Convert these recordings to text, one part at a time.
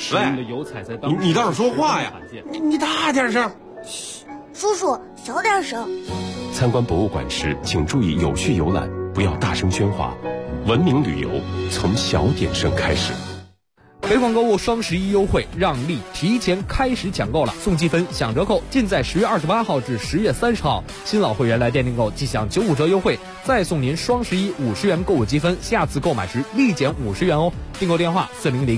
喂，你倒是说话呀！你大点声。 叔叔，小点声。 参观博物馆时，请注意有序游览，不要大声喧哗。文明旅游从小点声开始。 北广购物双11优惠让利提前开始抢购了，送积分享折扣，尽在10月28号至10月30号。新老会员来店订购即享95折优惠，再送您双11 50元购物积分，下次购买时立减50元哦。订购电话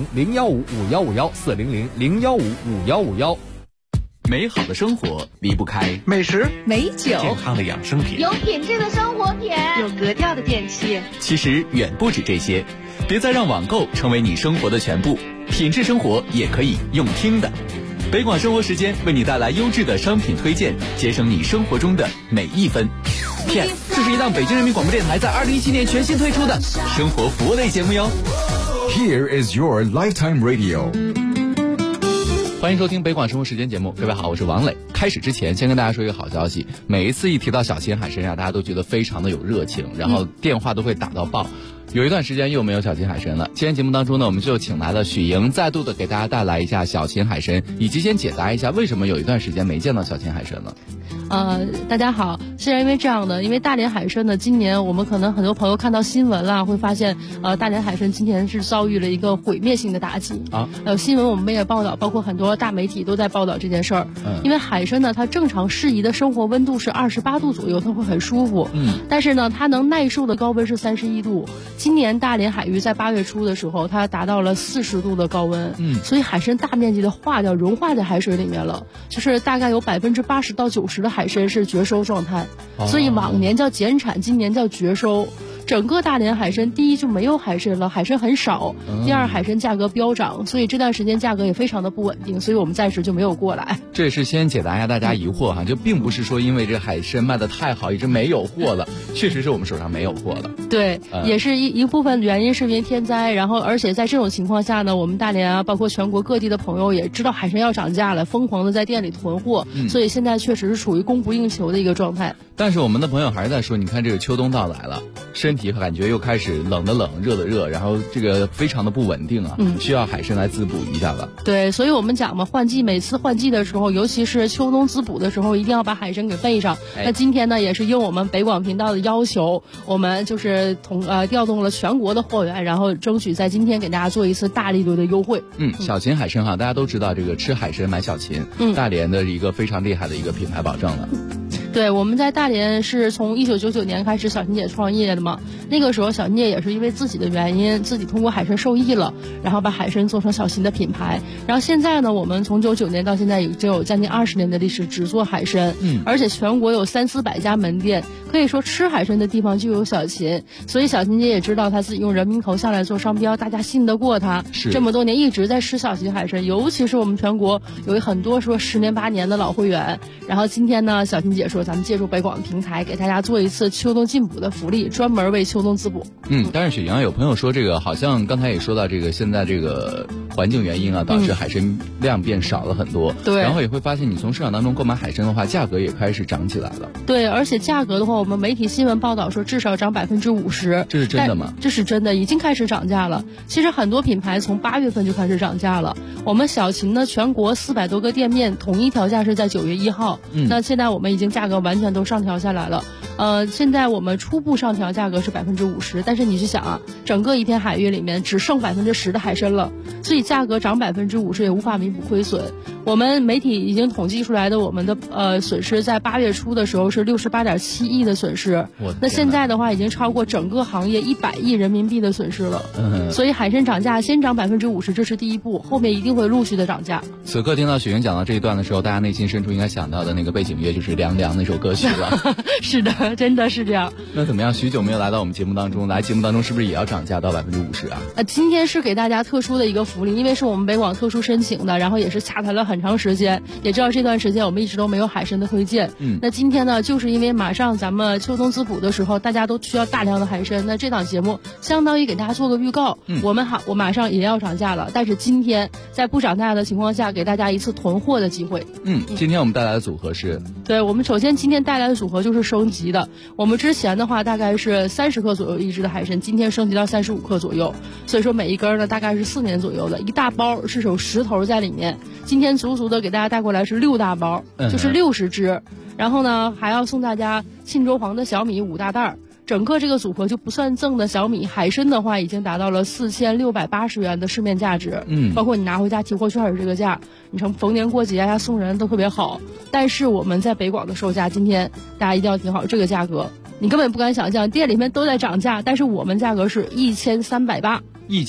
400-015-5151，400-015-5151。 美好的生活离不开美食、 美酒、 健康的养生品， 有品质的生活品， 有格调的电器。 其实远不止这些，别再让网购成为你生活的全部，品质生活也可以用听的。北广生活时间为你带来优质的商品推荐，节省你生活中的每一分。PS， 这是一档北京人民广播电台在2017年全新推出的生活服务类节目哟。 Here is your lifetime radio。 欢迎收听北广生活时间节目，各位好，我是王磊。开始之前先跟大家说一个好消息，每一次一提到小秦海参大家都觉得非常的有热情，然后电话都会打到爆。有一段时间又没有小秦海参了，今天节目当中呢，我们就请来了许莹，再度的给大家带来一下小秦海参，以及先解答一下为什么有一段时间没见到小秦海参了。 大家好，是因为这样的，因为大连海参呢，今年我们可能很多朋友看到新闻了，会发现大连海参今年是遭遇了一个毁灭性的打击啊。新闻我们也报道，包括很多大媒体都在报道这件事儿。因为海参呢，它正常适宜的生活温度是28度左右，它会很舒服。但是呢，它能耐受的高温是31度。今年大连海域在8月初的时候，它达到了40度的高温。所以海参大面积的融化在海水里面了，就是大概有80%到90%的海参是绝收状态，所以往年叫减产，今年叫绝收。整个大连海参，第一就没有海参了，海参很少；第二，海参价格飙涨，所以这段时间价格也非常的不稳定，所以我们暂时就没有过来。 这也是先解答一下大家疑惑哈，就并不是说因为这海参卖的太好，一直没有货了，确实是我们手上没有货了。 对，也是一部分原因是因为天灾，然后而且在这种情况下呢，我们大连啊，包括全国各地的朋友也知道海参要涨价了，疯狂的在店里囤货，所以现在确实是处于供不应求的一个状态。 但是我们的朋友还是在说，你看这个秋冬到来了，身体感觉又开始冷的冷，热的热，然后这个非常的不稳定啊，需要海参来滋补一下了。 对，所以我们讲嘛，每次换季的时候，尤其是秋冬滋补的时候，一定要把海参给备上。那今天呢，也是应我们北广频道的要求，我们就是调动了全国的货源，然后争取在今天给大家做一次大力度的优惠。 小秦海参哈，大家都知道这个吃海参买小秦，大连的一个非常厉害的一个品牌保证了。 对，我们在大连是从1999年开始小秦姐创业的嘛，那个时候小秦姐也是因为自己的原因，自己通过海参受益了，然后把海参做成小秦的品牌。然后现在呢，我们从99年到现在已经有将近20年的历史，只做海参，而且全国有300-400家门店，可以说吃海参的地方就有小秦。所以小秦姐也知道她自己用人民头像来做商标，大家信得过她，这么多年一直在吃小秦海参，尤其是我们全国有很多说10年8年的老会员。然后今天呢，小秦姐说咱们借助北广的平台给大家做一次秋冬进补的福利，专门为秋冬滋补。 但是雪莹有朋友说这个好像刚才也说到这个现在这个环境原因啊，导致海参量变少了很多。对，然后也会发现你从市场当中购买海参的话，价格也开始涨起来了。 对，而且价格的话，我们媒体新闻报道说至少涨50%。 这是真的吗？ 这是真的，已经开始涨价了。其实很多品牌从8月份就开始涨价了。我们小秦呢，全国400多个店面统一调价是在9月1号。那现在我们已经价格完全都上调下来了。现在我们初步上调价格是50%，但是你去想啊，整个一片海域里面只剩10%的海参了，所以价格涨50%也无法弥补亏损。我们媒体已经统计出来的我们的损失，在8月初的时候是68.7亿的损失，那现在的话已经超过整个行业100亿人民币的损失了。所以海参涨价先涨50%，这是第一步，后面一定会陆续的涨价。 此刻听到雪莹讲到这一段的时候，大家内心深处应该想到的那个背景乐就是《凉凉》那首歌曲了。 是的，真的是这样。 那怎么样？许久没有来到我们节目当中，来节目当中是不是也要涨价到50%啊？ 今天是给大家特殊的一个福利，因为是我们北广特殊申请的，然后也是洽谈了很长时间，也知道这段时间我们一直都没有海参的推荐。那今天呢，就是因为马上咱们秋冬滋补的时候，大家都需要大量的海参，那这档节目相当于给大家做个预告。我马上也要涨价了，但是今天在不涨价的情况下，给大家一次囤货的机会。 今天我们带来的组合是， 对，我们首先今天带来的组合就是升级的。 的。我们之前的话大概是30克左右一只的海参，今天升级到35克左右，所以说每一根呢大概是4年左右的，一大包是有10头在里面。今天足足的给大家带过来是6大包，就是60只。然后呢，还要送大家沁州黄的小米5大袋。整个这个组合就不算赠的小米海参的话，已经达到了4680元的市面价值。包括你拿回家提货券的这个价，你成逢年过节呀送人都特别好。但是我们在北广的售价，今天大家一定要听好这个价格，你根本不敢想象，店里面都在涨价，但是我们价格是1380。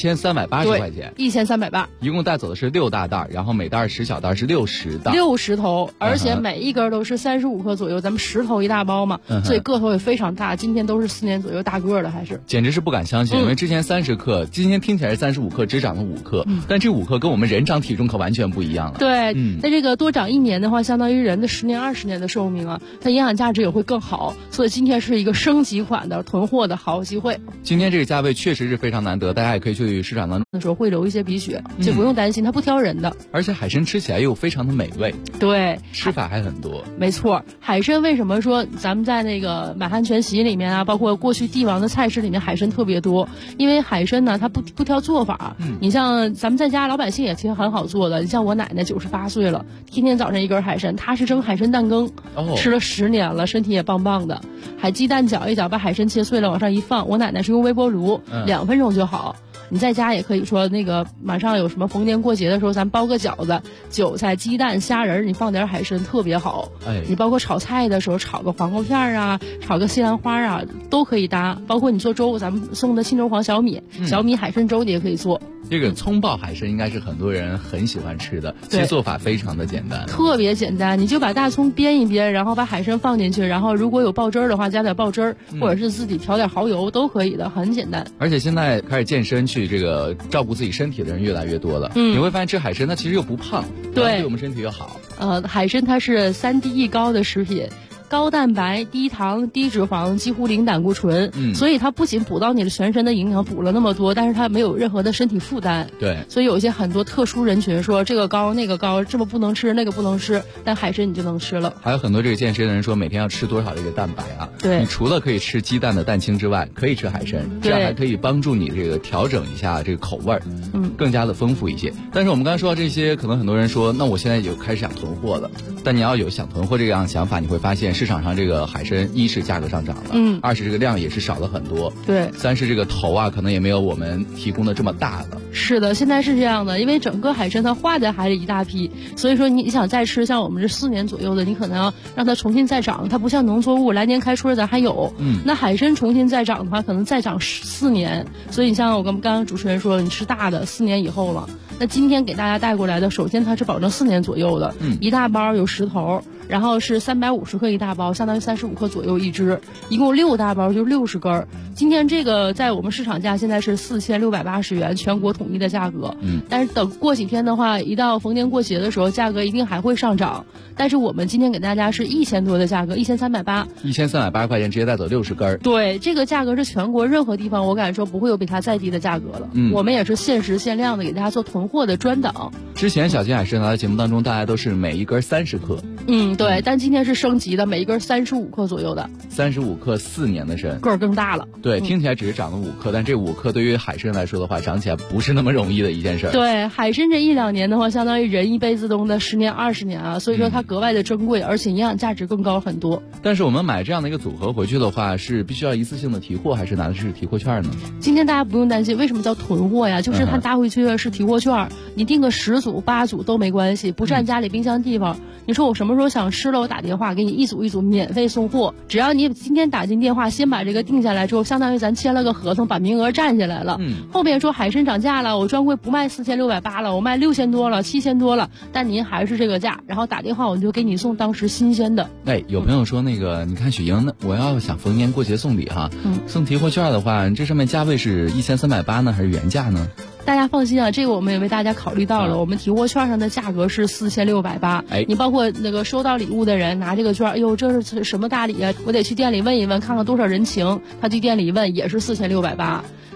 1380块钱 ，1380， 一共带走的是6大袋，然后每袋10小袋是60袋 ，60头，而且每一根都是35克左右，咱们10头一大包嘛，所以个头也非常大。今天都是4年左右大个的，还是简直是不敢相信，因为之前30克，今天听起来是35克，只长了5克，但这5克跟我们人长体重可完全不一样了。 对，那这个多长1年的话，相当于人的10年20年的寿命啊，它营养价值也会更好，所以今天是一个升级款的囤货的好机会。 今天这个价位确实是非常难得，大家也可以去市场当中的时候会流一些鼻血，就不用担心，它不挑人的。 而且海参吃起来又非常的美味， 对， 吃法还很多。 没错，海参为什么说咱们在那个满汉全席里面啊，包括过去帝王的菜式里面，海参特别多？因为海参呢，它不挑做法。你像咱们在家老百姓也其实很好做的，你像我奶奶98岁了，天天早上一根海参，她是蒸海参蛋羹，吃了10年了，身体也棒棒的。还鸡蛋搅一搅，把海参切碎了往上一放，我奶奶是用微波炉，2分钟就好。你在家也可以说那个马上有什么逢年过节的时候，咱包个饺子，韭菜、鸡蛋、虾仁，你放点海参特别好。你包括炒菜的时候，炒个黄瓜片啊，炒个西兰花啊，都可以搭。包括你做粥，咱们送的沁州黄小米海参粥你也可以做。 这个葱爆海参应该是很多人很喜欢吃的，其实做法非常的简单， 特别简单。你就把大葱煸一煸，然后把海参放进去，然后如果有爆汁儿的话，加点爆汁儿，或者是自己调点蚝油都可以的，很简单。 而且现在开始健身去这个照顾自己身体的人越来越多了，你会发现吃海参它其实又不胖，对我们身体又好。 海参它是3低1高的食品。高蛋白、低糖、低脂肪，几乎零胆固醇，所以它不仅补到你的全身的营养，补了那么多，但是它没有任何的身体负担。 对， 所以有一些很多特殊人群说这个高那个高，这么不能吃那个不能吃，但海参你就能吃了。 还有很多这个健身的人说每天要吃多少这个蛋白啊？ 对， 你除了可以吃鸡蛋的蛋清之外，可以吃海参，这样还可以帮助你这个调整一下这个口味儿，更加的丰富一些。但是我们刚才说到这些，可能很多人说，那我现在就开始想囤货了。但你要有想囤货这样的想法，你会发现市场上这个海参一是价格上涨了，2是这个量也是少了很多， 对 ，3是这个头啊可能也没有我们提供的这么大了。 是的，现在是这样的，因为整个海参它化在海里一大批，所以说你想再吃像我们这4年左右的，你可能要让它重新再长，它不像农作物来年开春咱还有，那海参重新再长的话，可能再长4年，所以你像我跟刚刚主持人说了，你吃大的4年以后了。那今天给大家带过来的，首先它是保证4年左右的，一大包有10头，然后是350克一大包，相当于35克左右一只，一共6大包就60根。今天这个在我们市场价现在是4680元，全国统一的价格。但是等过几天的话，一到逢年过节的时候，价格一定还会上涨。但是我们今天给大家是1000多的价格，1380，1380 块钱直接带走60根。 对，这个价格是全国任何地方我敢说不会有比它再低的价格了。我们也是限时限量的给大家做囤货的专档。 之前小金海参来的节目当中，大家都是每一根30克。 对，但今天是升级的，每一根35克左右的。 35克4年的参， 个儿更大了。 对，听起来只是长了5克，但这5克对于海参来说的话，长起来不是那么容易的一件事。 对，海参这1-2年的话，相当于人一辈子中的10年20年啊，所以说它格外的珍贵，而且营养价值更高很多。 但是我们买这样的一个组合回去的话，是必须要一次性的提货，还是拿的是提货券呢？ 今天大家不用担心，为什么叫囤货呀？就是它搭回去的是提货券，你订个10组8组都没关系，不占家里冰箱地方。你说我什么时候想吃了，我打电话给你一组一组免费送货，只要你今天打进电话，先把这个定下来之后，相当于咱签了个合同，把名额占下来了。后面说海参涨价了，我专柜不卖4680了，我卖6000多了，7000多了，但您还是这个价，然后打电话我就给你送当时新鲜的。 有朋友说那个，你看雪莹，我要想逢年过节送礼哈，送提货券的话，这上面价位是1380呢，还是原价呢？ 大家放心啊，这个我们也为大家考虑到了，我们提货券上的价格是4680。你包括那个收到礼物的人拿这个券，哎呦，这是什么大礼啊？我得去店里问一问，看看多少人情。他去店里一问，也是4680。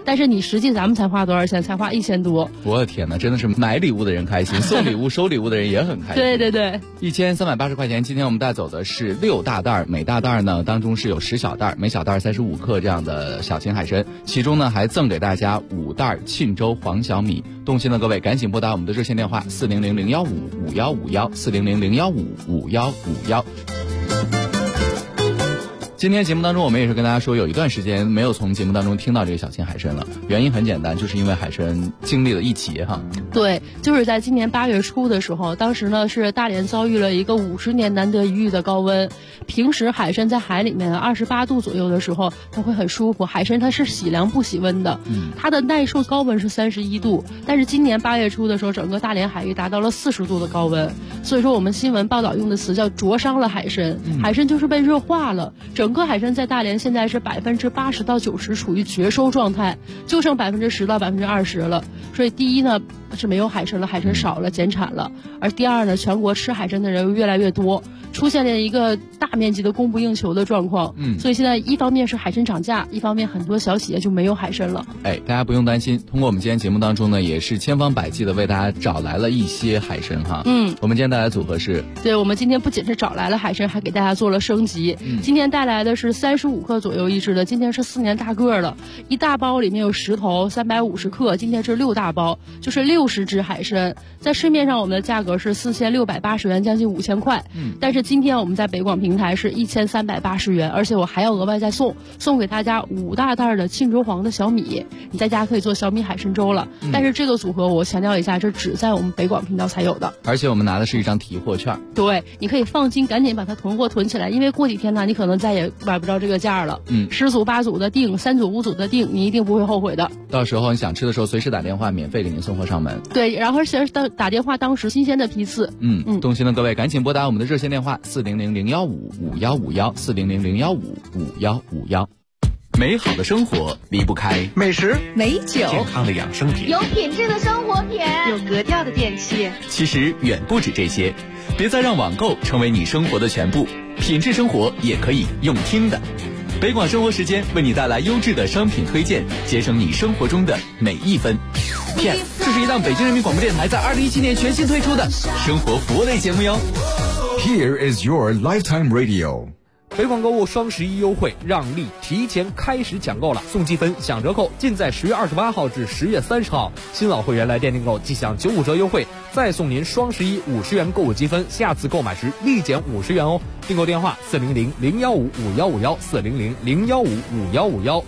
但是你实际咱们才花多少钱？才花1000多。 我的天哪，真的是买礼物的人开心，送礼物收礼物的人也很开心。 对对对 ，1380块钱。今天我们带走的是6大袋，每大袋呢当中是有10小袋，每小袋35克这样的小型海参，其中呢还赠给大家5袋沁州黄小米。动心的各位赶紧拨打我们的热线电话400-015-5151，400-015-5151。今天节目当中我们也是跟大家说，有一段时间没有从节目当中听到这个小型海参了，原因很简单，就是因为海参经历了一劫哈。 对，就是在今年8月初的时候，当时呢是大连遭遇了一个50年难得一遇的高温。平时海参在海里面28度左右的时候它会很舒服，海参它是喜凉不喜温的，它的耐受高温是31度，但是今年8月初的时候，整个大连海域达到了40度的高温，所以说我们新闻报道用的词叫灼伤了海参，海参就是被热化了。整个海参在大连现在是80%到90%处于绝收状态，就剩10%到20%了。所以第一呢是没有海参了，海参少了，减产了；而第二呢，全国吃海参的人越来越多，出现了一个大面积的供不应求的状况。所以现在一方面是海参涨价，一方面很多小企业就没有海参了。 大家不用担心，通过我们今天节目当中呢，也是千方百计的为大家找来了一些海参哈。我们今天带来的组合是， 对，我们今天不仅是找来了海参，还给大家做了升级。今天带来的是35克左右一只的，今天是4年大个了，一大包里面有10头，350克，今天是6大包，就是60只海参。在市面上我们的价格是4680元，将近5000块。但是今天我们在北广平台是1380元，而且我还要额外再送给大家5大袋的沁州黄的小米，你在家可以做小米海参粥了。但是这个组合我强调一下，这只在我们北广频道才有的， 而且我们拿的是一张提货券。 对，你可以放心，赶紧把它囤货囤起来，因为过几天呢，你可能再也买不着这个价了。10组8组的订，3组5组的订，你一定不会后悔的。 到时候你想吃的时候，随时打电话，免费给您送货上门。 对，然后而且打电话当时新鲜的批次。 动心的各位赶紧拨打我们的热线电话400-015-5151，400-015-5151。美好的生活离不开美食、 美酒、 健康的养生品、 有品质的生活品、 有格调的电器。 其实远不止这些，别再让网购成为你生活的全部，品质生活也可以用听的。北广生活时间为你带来优质的商品推荐，节省你生活中的每一分。Yes， 这是一档北京人民广播电台在2017年全新推出的生活服务类节目哟。 Here is your lifetime radio。 北广购物双11优惠让利提前开始抢购了，送积分享折扣尽在10月28号至10月30号。新老会员来店订购即享95折优惠，再送您双11 50元购物积分，下次购买时立减50元哦。订购电话400-015-5151，400-015-5151。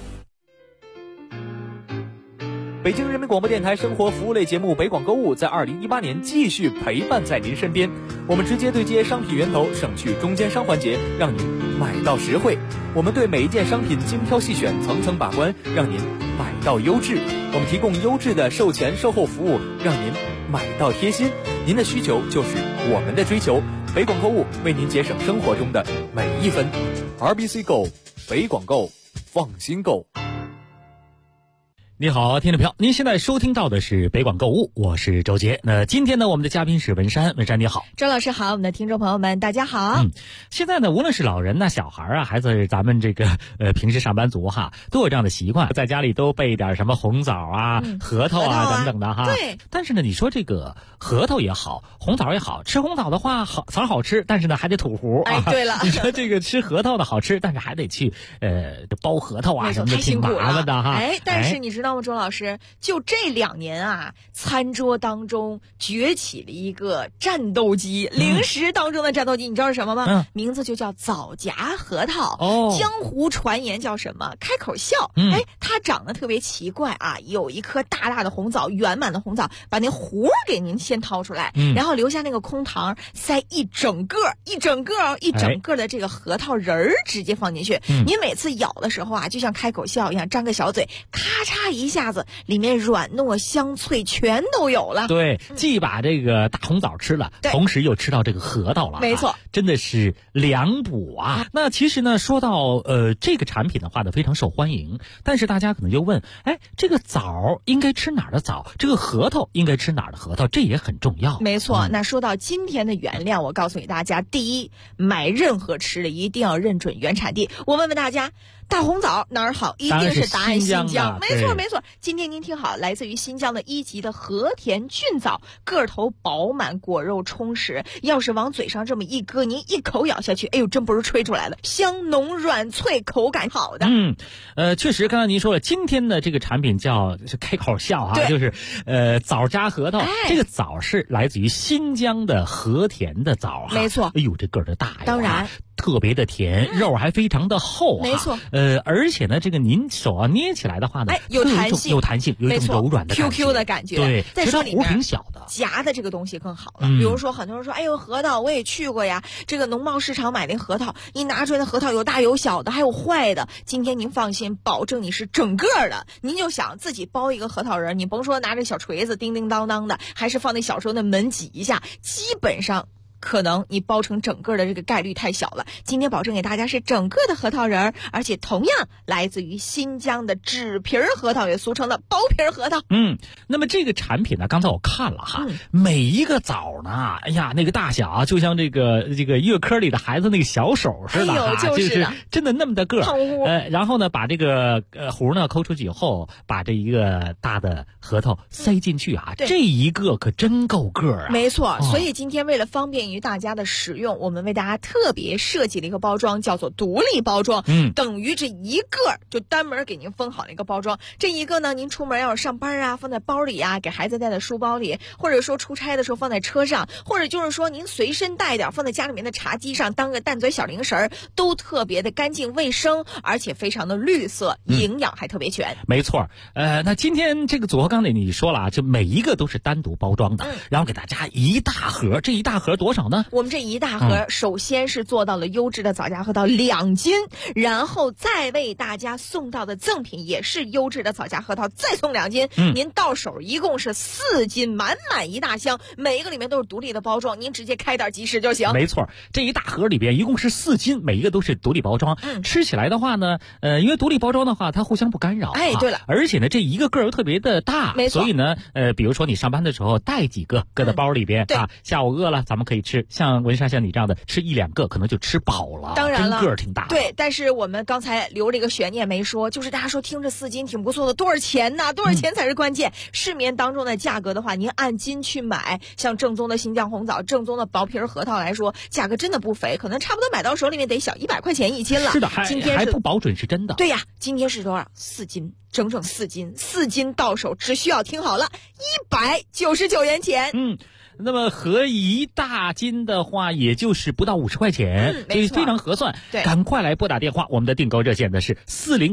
北京人民广播电台生活服务类节目北广购物在2018年继续陪伴在您身边，我们直接对接商品源头，省去中间商环节，让您买到实惠。我们对每一件商品精挑细选，层层把关，让您买到优质。我们提供优质的售前售后服务，让您买到贴心。您的需求就是我们的追求，北广购物为您节省生活中的每一分。RBC Go， 北广购，放心购。 你好，听众朋友，您现在收听到的是北广购物，我是周杰。那今天呢，我们的嘉宾是文山，文山你好。 周老师好，我们的听众朋友们大家好。 现在呢，无论是老人呐、小孩啊，还是咱们这个平时上班族哈，都有这样的习惯，在家里都备点什么红枣啊、核桃啊等等的哈。 对。 但是呢，你说这个核桃也好，红枣也好，吃红枣的话枣好吃，但是呢还得吐核啊。 对了。 你说这个吃核桃的好吃，但是还得去剥核桃啊什么的，挺麻烦的哈。 但是你知道吗，周老师，就这2年啊，餐桌当中崛起了一个战斗机，零食当中的战斗机，你知道是什么吗？名字就叫枣夹核桃。江湖传言叫什么？开口笑。它长得特别奇怪啊，有一颗大大的红枣，圆满的红枣，把那核给您先掏出来，然后留下那个空膛，塞一整个的这个核桃仁儿直接放进去。您每次咬的时候啊，就像开口笑一样，张个小嘴，咔嚓一下子，里面软糯香脆全都有了。 对，既把这个大红枣吃了，同时又吃到这个核桃了。 没错， 真的是两补啊。那其实呢，说到这个产品的话呢，非常受欢迎，但是大家可能就问，这个枣应该吃哪儿的枣？这个核桃应该吃哪儿的核桃？这也很重要。 没错，那说到今天的原料，我告诉给大家，第一，买任何吃的一定要认准原产地。我问问大家， 大红枣哪儿好？一定是答案新疆。没错没错。今天您听好，来自于新疆的1级的和田菌枣，个头饱满，果肉充实。要是往嘴上这么一搁，您一口咬下去，哎呦，真不是吹出来的，香浓软脆，口感好的。 确实，刚才您说了，今天的这个产品是开口笑啊，就是枣夹核桃。这个枣是来自于新疆的和田的枣哈， 没错。 哎呦，这个儿的大呀， 当然。 特别的甜，肉还非常的厚没错。 而且呢，这个您手啊捏起来的话呢， 有弹性， 有一种柔软的感觉 ，QQ 的感觉。 对， 在手里面挺小的， 夹的这个东西更好了。比如说，很多人说，哎呦，核桃我也去过呀，这个农贸市场买那核桃，你拿出来的核桃有大有小的，还有坏的。今天您放心，保证你是整个的。您就想自己包一个核桃仁，你甭说拿着小锤子叮叮当当的，还是放那小时候的门挤一下，基本上。可能你包成整个的这个概率太小了。今天保证给大家是整个的核桃仁，而且同样来自于新疆的纸皮核桃，也俗称的薄皮核桃。 那么这个产品呢，刚才我看了哈，每一个枣呢，哎呀，那个大小啊，就像这个月科里的孩子那个小手似的哈，就是真的那么的个儿。然后呢，把这个核呢抠出去以后，把这一个大的核桃塞进去啊，这一个可真够个儿啊。 没错，所以今天为了方便于大家的使用，我们为大家特别设计了一个包装，叫做独立包装。等于这一个就单门给您封好了一个包装。这一个呢，您出门要是上班啊，放在包里啊，给孩子带在书包里，或者说出差的时候放在车上，或者就是说您随身带点，放在家里面的茶几上当个淡嘴小零食，都特别的干净卫生，而且非常的绿色，营养还特别全。 没错。那今天这个组合刚才你说了啊，就每一个都是单独包装的，然后给大家一大盒，这一大盒多少呢？ 我们这一大盒首先是做到了优质的枣夹核桃2斤，然后再为大家送到的赠品也是优质的枣夹核桃，再送2斤。您到手一共是4斤，满满一大箱，每一个里面都是独立的包装，您直接开袋即食就行。 没错，这一大盒里边一共是4斤，每一个都是独立包装。吃起来的话呢，因为独立包装的话，它互相不干扰。 对了， 而且呢，这一个个又特别的大， 没错。 所以呢，比如说你上班的时候带几个搁在包里边啊，下午饿了咱们可以吃。像文莎像你这样的吃1-2个可能就吃饱了， 当然了， 真个儿挺大。 对，但是我们刚才留了一个悬念没说，就是大家说听着4斤挺不错的，多少钱呢？多少钱才是关键？市面当中的价格的话，您按斤去买，像正宗的新疆红枣、正宗的薄皮核桃来说，价格真的不菲，可能差不多买到手里面得小100块钱1斤了。 是的， 今天还不保准是真的。 对呀，今天是多少？4斤，整整4斤，4斤到手只需要听好了，199元钱。 那么合1大斤的话，也就是不到50块钱，所以非常合算。 对， 赶快来拨打电话，我们的订购热线呢是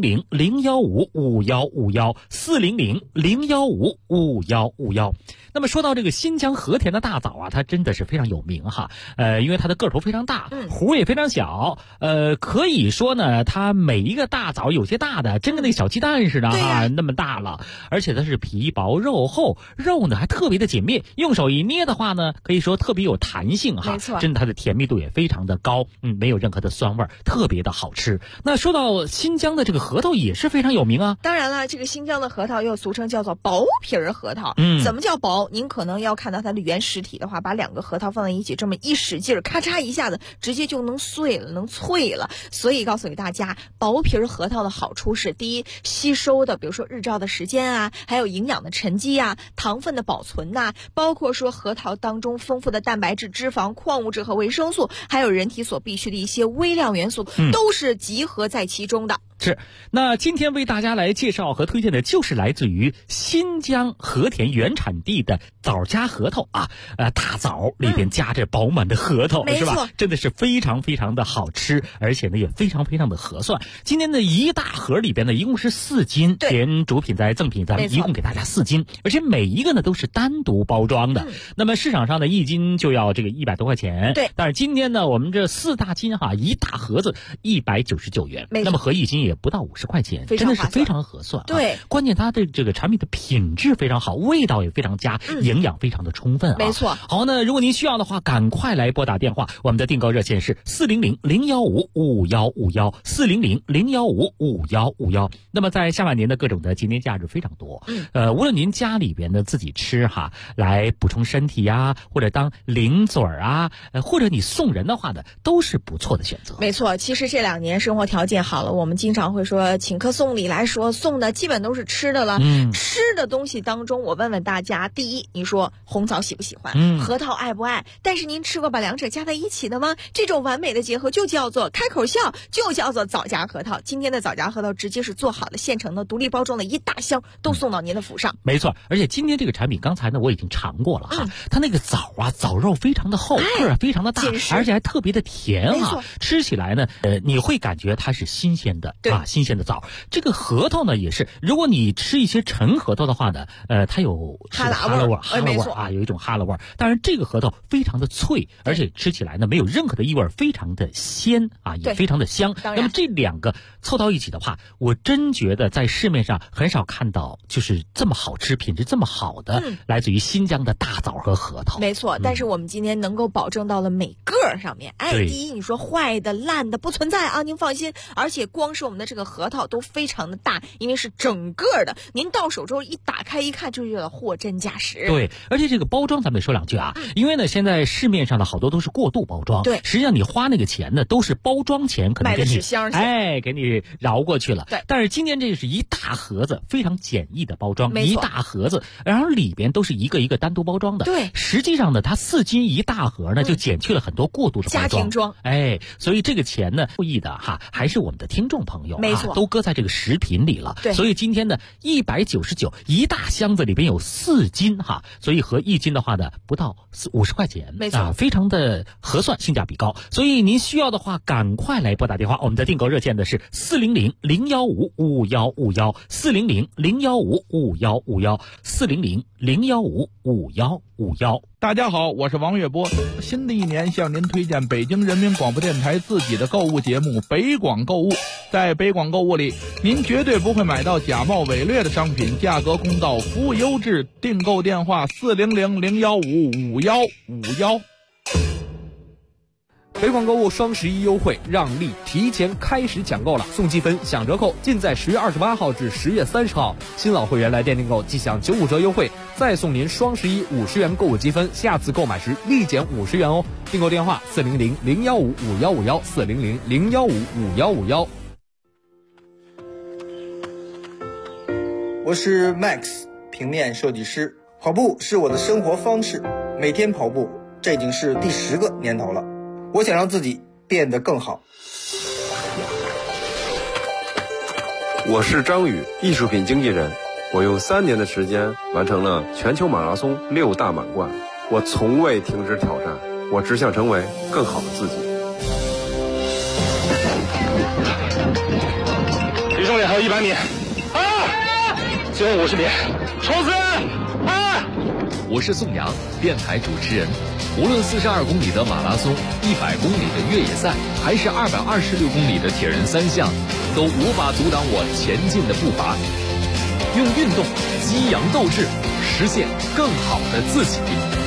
400-015-5151，400-015-5151。那么说到这个新疆和田的大枣啊，它真的是非常有名哈。因为它的个头非常大，核也非常小。可以说呢，它每一个大枣有些大的，真跟那个小鸡蛋似的哈，那么大了。而且它是皮薄肉厚，肉呢还特别的紧密，用手一捏的话呢，可以说特别有弹性哈。 没错， 真的它的甜蜜度也非常的高，没有任何的酸味，特别的好吃。那说到新疆的这个核桃也是非常有名啊。 当然了，这个新疆的核桃又俗称叫做薄皮核桃。怎么叫薄？您可能要看到它的原实体的话，把2个核桃放在一起，这么一使劲，咔嚓一下子，直接就能碎了，能脆了。所以告诉给大家，薄皮核桃的好处是：第一，吸收的比如说日照的时间啊，还有营养的沉积啊，糖分的保存呐，包括说核桃当中丰富的蛋白质、脂肪、矿物质和维生素，还有人体所必需的一些微量元素，都是集合在其中的。 是，那今天为大家来介绍和推荐的就是来自于新疆和田原产地的枣夹核桃啊，大枣里边夹着饱满的核桃，是吧？真的是非常非常的好吃，而且呢也非常非常的合算。今天的一大盒里边呢，一共是4斤，连主品在赠品咱们一共给大家4斤，而且每一个呢都是单独包装的。那么市场上的1斤就要这个100多块钱， 对。 但是今天呢，我们这4大斤哈，一大盒子199元，那么合1斤也不到50块钱，真的是非常合算。 对， 关键它的这个产品的品质非常好，味道也非常佳，营养非常的充分啊。 没错。 好，那如果您需要的话，赶快来拨打电话，我们的订购热线是400-015-5151，400-015-5151。那么在下半年的各种的节年假日非常多，无论您家里边的自己吃哈，来补充身体呀，或者当零嘴啊，或者你送人的话呢，都是不错的选择。 没错，其实这2年生活条件好了，我们经常常会说请客送礼来说，送的基本都是吃的了。吃的东西当中，我问问大家，第一，你说红枣喜不喜欢？核桃爱不爱？但是您吃过把两者加在一起的吗？这种完美的结合就叫做开口笑，就叫做枣夹核桃。今天的枣夹核桃直接是做好的现成的独立包装的一大箱，都送到您的府上。 没错，而且今天这个产品刚才呢我已经尝过了哈，它那个枣啊，枣肉非常的厚，个儿非常的大，而且还特别的甜哈，吃起来呢你会感觉它是新鲜的啊，新鲜的枣。这个核桃呢也是，如果你吃一些陈核桃的话呢，它有哈喇味啊，有一种哈喇味。当然这个核桃非常的脆，而且吃起来呢没有任何的异味，非常的鲜啊，也非常的香。那么这两个凑到一起的话，我真觉得在市面上很少看到就是这么好吃、品质这么好的来自于新疆的大枣和核桃。 没错，但是我们今天能够保证到了每个上面。第一，你说坏的、烂的不存在啊，您放心。而且光是我们的这个核桃都非常的大，因为是整个的，您到手之后一打开一看就觉得货真价实。 对，而且这个包装咱们说两句啊，因为呢现在市面上的好多都是过度包装，对，实际上你花那个钱呢都是包装钱，可能给你给你饶过去了。对，但是今天这是一大盒子，非常简易的包装，一大盒子，然后里边都是一个一个单独包装的。对，实际上呢它4斤一大盒呢，就减去了很多过度的包装，家庭装。所以这个钱呢受益的哈还是我们的听众朋友，没错，都搁在这个食品里了。对，所以今天呢199一大箱子里边有4斤哈，所以和1斤的话呢不到50块钱，没错，非常的合算，性价比高。所以您需要的话赶快来拨打电话，我们的订购热线的是400-015-5151 400-015-5151 400-015-5151。 大家好，我是王月波。新的一年向您推荐北京人民广播电台自己的购物节目北广购物。在北广购物里，您绝对不会买到假冒伪劣的商品，价格公道，服务优质。订购电话400-015-5151。 北广购物双11优惠让利提前开始抢购了，送积分享折扣尽在10月28号至10月30号。新老会员来店订购即享95折优惠，再送您双11 50元购物积分，下次购买时立减50元哦。订购电话400-015-5151 400-015-5151。 我是 Max， 平面设计师。跑步是我的生活方式，每天跑步，这已经是第10个年头了。我想让自己变得更好。 我是张宇，艺术品经纪人。我用3年的时间完成了全球马拉松6大满贯。我从未停止挑战，我只想成为更好的自己。 离终点还有100米，最后50米，冲刺！ 我是宋阳，电台主持人。无论42公里的马拉松、100公里的越野赛，还是226公里的铁人3项，都无法阻挡我前进的步伐。用运动激扬斗志，实现更好的自己。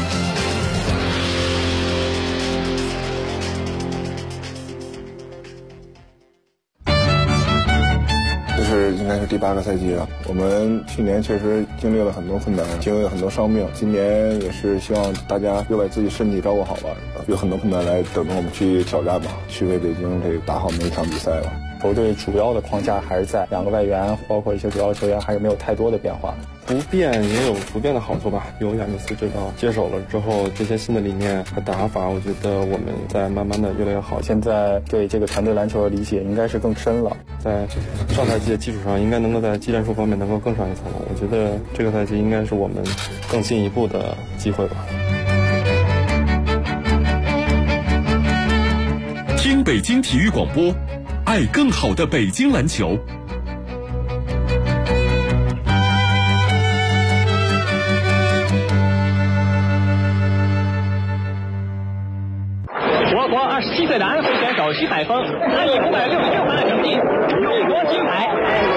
应该是第8个赛季了。我们去年确实经历了很多困难，经历了很多伤病。今年也是希望大家又把自己身体照顾好吧，有很多困难来等着我们去挑战吧，去为北京这打好每一场比赛吧。 球队主要的框架还是在2个外援，包括一些主要球员，还是没有太多的变化。 不变也有不变的好处吧。由亚尼斯指导接手了之后，这些新的理念和打法，我觉得我们在慢慢的越来越好。 现在对这个团队篮球的理解应该是更深了， 在上赛季的基础上，应该能够在技战术方面能够更上一层楼。我觉得这个赛季应该是我们更进一步的机会吧。 听北京体育广播，爱更好的北京篮球。 我国27岁的安徽选手徐海峰，他以566分的成绩勇夺金牌。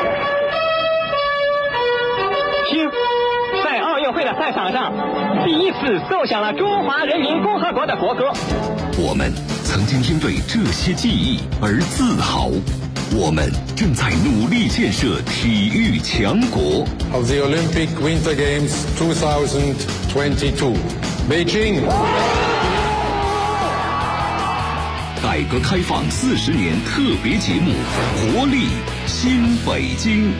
听，在奥运会的赛场上，第一次奏响了中华人民共和国的国歌。 我们曾经因为这些记忆而自豪，我们正在努力建设体育强国。 Of the Olympic Winter Games 2022, Beijing。 改革开放40年特别节目《活力新北京。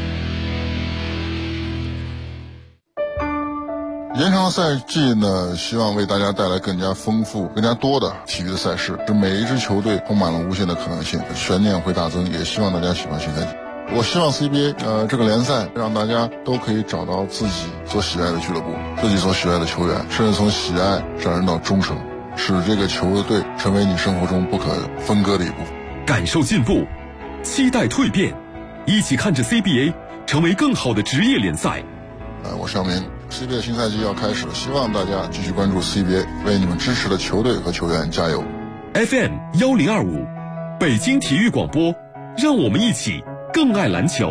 延长赛季呢，希望为大家带来更加丰富、更加多的体育的赛事，使每一支球队充满了无限的可能性，悬念会大增。也希望大家喜欢新赛季。我希望 CBA 这个联赛让大家都可以找到自己所喜爱的俱乐部，自己所喜爱的球员，甚至从喜爱上升到忠诚，使这个球队成为你生活中不可分割的一部分。 感受进步，期待蜕变，一起看着 CBA 成为更好的职业联赛。 我尚明 CBA 新赛季要开始了，希望大家继续关注 CBA， 为你们支持的球队和球员加油。 FM 1025，北京体育广播，让我们一起更爱篮球。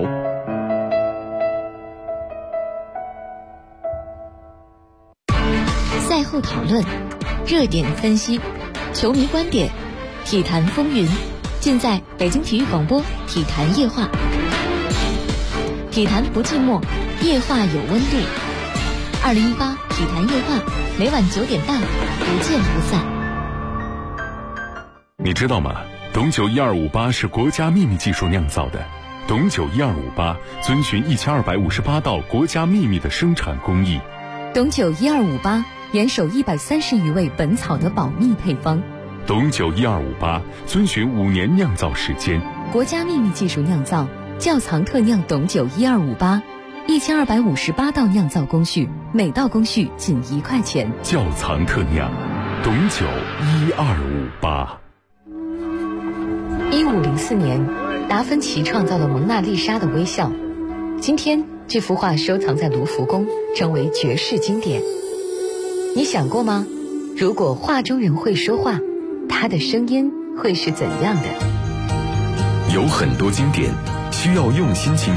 赛后讨论，热点分析，球迷观点，体坛风云，尽在北京体育广播体坛夜话。体坛不寂寞，夜话有温度。2018体坛夜话，每晚9点半，不见不散。 你知道吗？董酒1258是国家秘密技术酿造的。董酒1258遵循1258道国家秘密的生产工艺。 董酒1258严守130余位本草的保密配方。 董酒1258遵循5年酿造时间。 国家秘密技术酿造，窖藏特酿董酒1258，1258道酿造工序，每道工序仅1块钱。 窖藏特酿，董酒1258。 1504年，达芬奇创造了蒙娜丽莎的微笑。今天，这幅画收藏在卢浮宫，成为绝世经典。你想过吗？如果画中人会说话，他的声音会是怎样的？ 有很多经典需要用心倾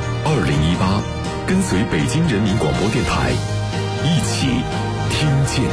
听。2018，跟随北京人民广播电台，一起听见。